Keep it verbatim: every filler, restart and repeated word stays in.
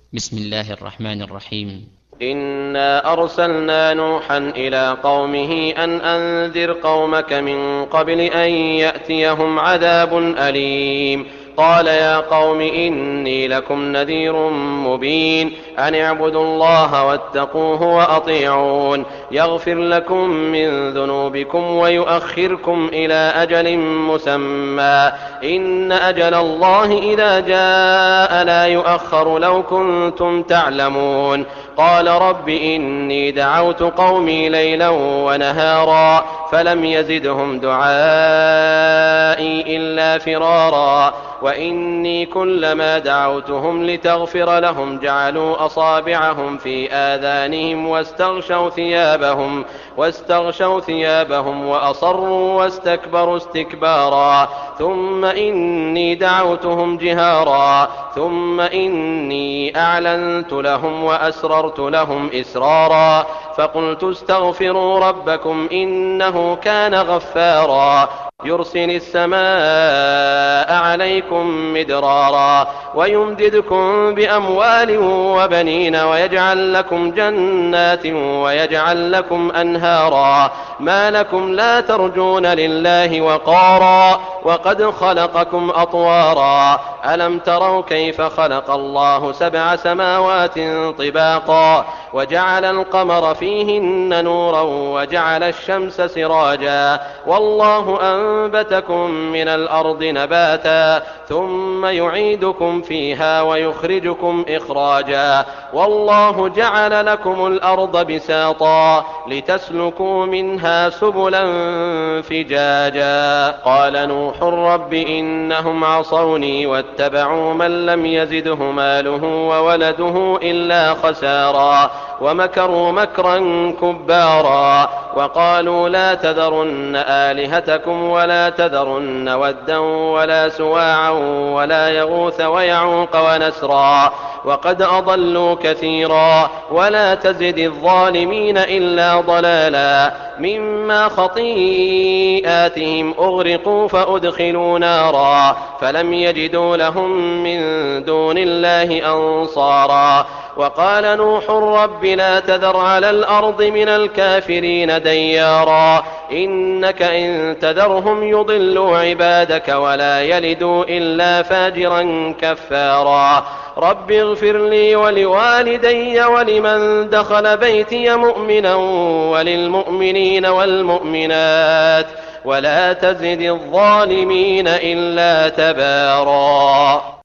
بسم الله الرحمن الرحيم. إنا أرسلنا نوحا إلى قومه أن أنذر قومك من قبل أن يأتيهم عذاب أليم. قال يا قوم إني لكم نذير مبين أن اعبدوا الله واتقوه وأطيعون يغفر لكم من ذنوبكم ويؤخركم إلى أجل مسمى إن أجل الله إذا جاء لا يؤخر لو كنتم تعلمون. قال رب إني دعوت قومي ليلا ونهارا فلم يزدهم دعائي إلا فرارا وإني كلما دعوتهم لتغفر لهم جعلوا أصابعهم في آذانهم واستغشوا ثيابهم واستغشوا ثيابهم وأصروا واستكبروا استكبارا ثم إني دعوتهم جهارا ثم إني أعلنت لهم وأسررت لهم إسرارا فقلت استغفروا ربكم إنه كان غفارا يرسل السماء عليكم مدرارا ويمددكم بأموال وبنين ويجعل لكم جنات ويجعل لكم أنهارا ما لكم لا ترجون لله وقارا وقد خلقكم أطوارا ألم تروا كيف خلق الله سبع سماوات طباقا وجعل القمر فيهن نورا وجعل الشمس سراجا والله أنبتكم من الأرض نباتا ثم يعيدكم فيها ويخرجكم إخراجا والله جعل لكم الأرض بساطا لتسلكوا منها سبلا فجاجا. قال نوح رب إنهم عصوني واتبعوا من لم يزده ماله وولده إلا خسارا ومكروا مكرا كبارا وقالوا لا تذرن آلهتكم ولا تذرن ودا ولا سواعا ولا يغوث ويعوق ونسرا وقد أضلوا كثيرا ولا تزد الظالمين إلا ضلالا مما خطيئاتهم أغرقوا فأدخلوا نارا فلم يجدوا لهم من دون الله أنصارا. وقال نوح رب لا تذر على الأرض من الكافرين ديارا إنك إن تذرهم يضلوا عبادك ولا يلدوا إلا فاجرا كفارا. رب اغفر لي ولوالدي ولمن دخل بيتي مؤمنا وللمؤمنين والمؤمنات ولا تزد الظالمين إلا تبارا.